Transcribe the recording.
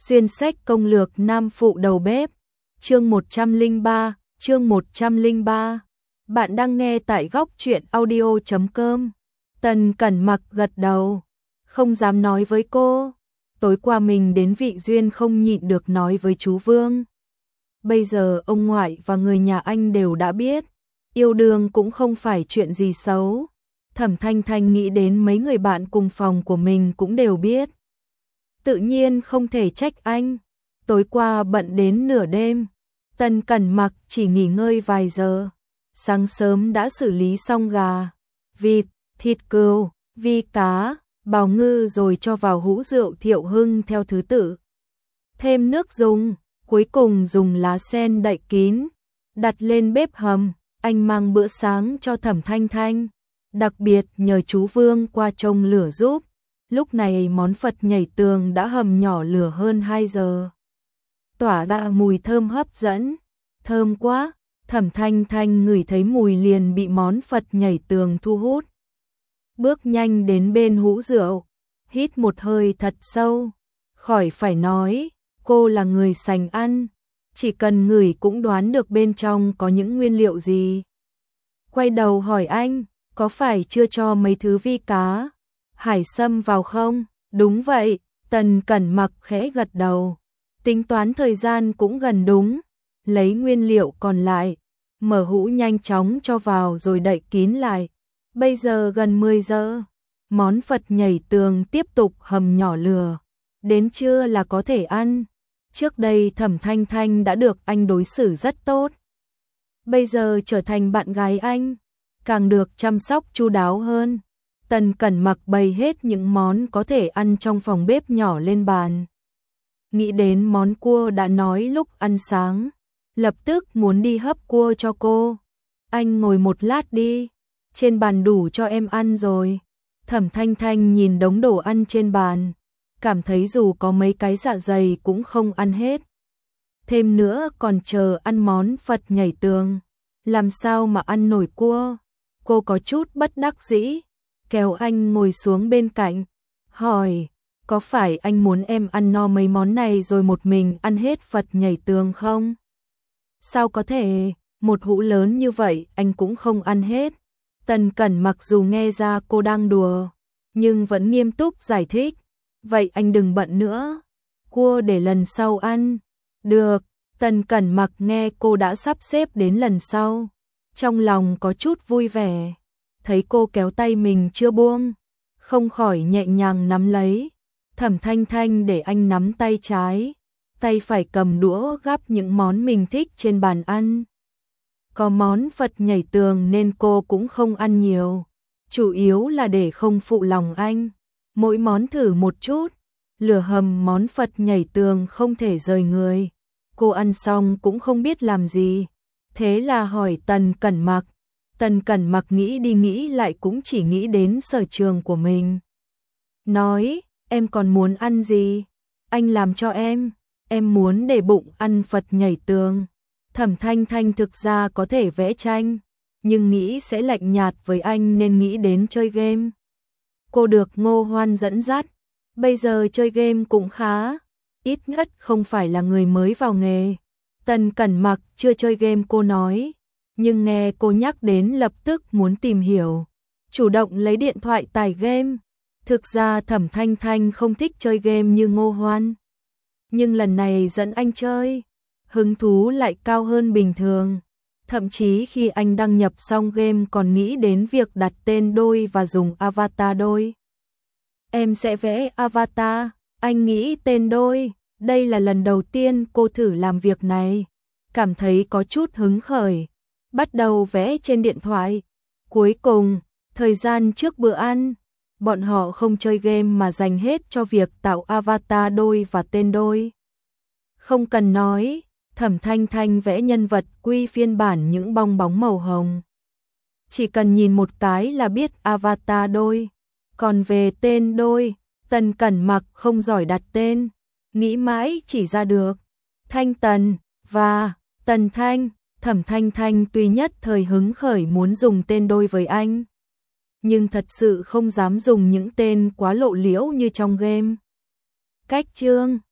Xuyên sách công lược nam phụ đầu bếp. Chương 103, chương 103. Bạn đang nghe tại góc truyện audio.com. Tần Cẩn Mặc gật đầu, không dám nói với cô. Tối qua mình đến Vị Duyên không nhịn được nói với chú Vương. Bây giờ ông ngoại và người nhà anh đều đã biết, yêu đương cũng không phải chuyện gì xấu. Thẩm Thanh Thanh nghĩ đến mấy người bạn cùng phòng của mình cũng đều biết. Tự nhiên không thể trách anh. Tối qua bận đến nửa đêm, Tần Cẩn Mặc chỉ nghỉ ngơi vài giờ. Sáng sớm đã xử lý xong gà, vịt, thịt cừu, vi cá, bào ngư rồi cho vào hũ rượu Thiệu Hưng theo thứ tự. Thêm nước dùng, cuối cùng dùng lá sen đậy kín, đặt lên bếp hầm. Anh mang bữa sáng cho Thẩm Thanh Thanh, đặc biệt nhờ chú Vương qua trông lửa giúp. Lúc này món Phật nhảy tường đã hầm nhỏ lửa hơn 2 giờ. Tỏa ra mùi thơm hấp dẫn. Thơm quá, Thẩm Thanh Thanh ngửi thấy mùi liền bị món Phật nhảy tường thu hút. Bước nhanh đến bên hũ rượu, hít một hơi thật sâu. Khỏi phải nói, cô là người sành ăn, chỉ cần ngửi cũng đoán được bên trong có những nguyên liệu gì. Quay đầu hỏi anh, có phải chưa cho mấy thứ vi cá, hải sâm vào không? Đúng vậy, Tần Cẩn Mặc khẽ gật đầu. Tính toán thời gian cũng gần đúng, lấy nguyên liệu còn lại, mở hũ nhanh chóng cho vào rồi đậy kín lại. Bây giờ gần 10 giờ, món Phật nhảy tường tiếp tục hầm nhỏ lửa. Đến trưa là có thể ăn. Trước đây Thẩm Thanh Thanh đã được anh đối xử rất tốt. Bây giờ trở thành bạn gái anh, càng được chăm sóc chu đáo hơn. Tần Cẩn Mặc bày hết những món có thể ăn trong phòng bếp nhỏ lên bàn. Nghĩ đến món cua đã nói lúc ăn sáng, lập tức muốn đi hấp cua cho cô. Anh ngồi một lát đi, trên bàn đủ cho em ăn rồi. Thẩm Thanh Thanh nhìn đống đồ ăn trên bàn, cảm thấy dù có mấy cái dạ dày cũng không ăn hết. Thêm nữa còn chờ ăn món Phật nhảy tường, làm sao mà ăn nổi cua. Cô có chút bất đắc dĩ, kéo anh ngồi xuống bên cạnh, hỏi, có phải anh muốn em ăn no mấy món này rồi một mình ăn hết Phật nhảy tường không? Sao có thể, một hũ lớn như vậy anh cũng không ăn hết. Tần Cẩn Mặc dù nghe ra cô đang đùa, nhưng vẫn nghiêm túc giải thích. Vậy anh đừng bận nữa, cua để lần sau ăn. Được, Tần Cẩn Mặc nghe cô đã sắp xếp đến lần sau, trong lòng có chút vui vẻ. Thấy cô kéo tay mình chưa buông, không khỏi nhẹ nhàng nắm lấy. Thẩm Thanh Thanh để anh nắm tay trái, tay phải cầm đũa gắp những món mình thích trên bàn ăn. Có món Phật nhảy tường nên cô cũng không ăn nhiều, chủ yếu là để không phụ lòng anh. Mỗi món thử một chút, lửa hầm món Phật nhảy tường không thể rời người. Cô ăn xong cũng không biết làm gì, thế là hỏi Tần Cẩn Mặc. Tần Cẩn Mặc nghĩ đi nghĩ lại cũng chỉ nghĩ đến sở trường của mình. Nói, em còn muốn ăn gì? Anh làm cho em muốn để bụng ăn Phật nhảy tường. Thẩm Thanh Thanh thực ra có thể vẽ tranh, nhưng nghĩ sẽ lạnh nhạt với anh nên nghĩ đến chơi game. Cô được Ngô Hoan dẫn dắt, bây giờ chơi game cũng khá, ít nhất không phải là người mới vào nghề. Tần Cẩn Mặc chưa chơi game cô nói, nhưng nghe cô nhắc đến lập tức muốn tìm hiểu, chủ động lấy điện thoại tải game. Thực ra Thẩm Thanh Thanh không thích chơi game như Ngô Hoan, nhưng lần này dẫn anh chơi, hứng thú lại cao hơn bình thường. Thậm chí khi anh đăng nhập xong game còn nghĩ đến việc đặt tên đôi và dùng avatar đôi. Em sẽ vẽ avatar, anh nghĩ tên đôi. Đây là lần đầu tiên cô thử làm việc này, cảm thấy có chút hứng khởi, bắt đầu vẽ trên điện thoại. Cuối cùng, thời gian trước bữa ăn, bọn họ không chơi game mà dành hết cho việc tạo avatar đôi và tên đôi. Không cần nói, Thẩm Thanh Thanh vẽ nhân vật quy phiên bản những bong bóng màu hồng. Chỉ cần nhìn một cái là biết avatar đôi. Còn về tên đôi, Tần Cẩn Mặc không giỏi đặt tên, nghĩ mãi chỉ ra được Thanh Tần và Tần Thanh. Thẩm Thanh Thanh tuy nhất thời hứng khởi muốn dùng tên đôi với anh, nhưng thật sự không dám dùng những tên quá lộ liễu như trong game. Cách chương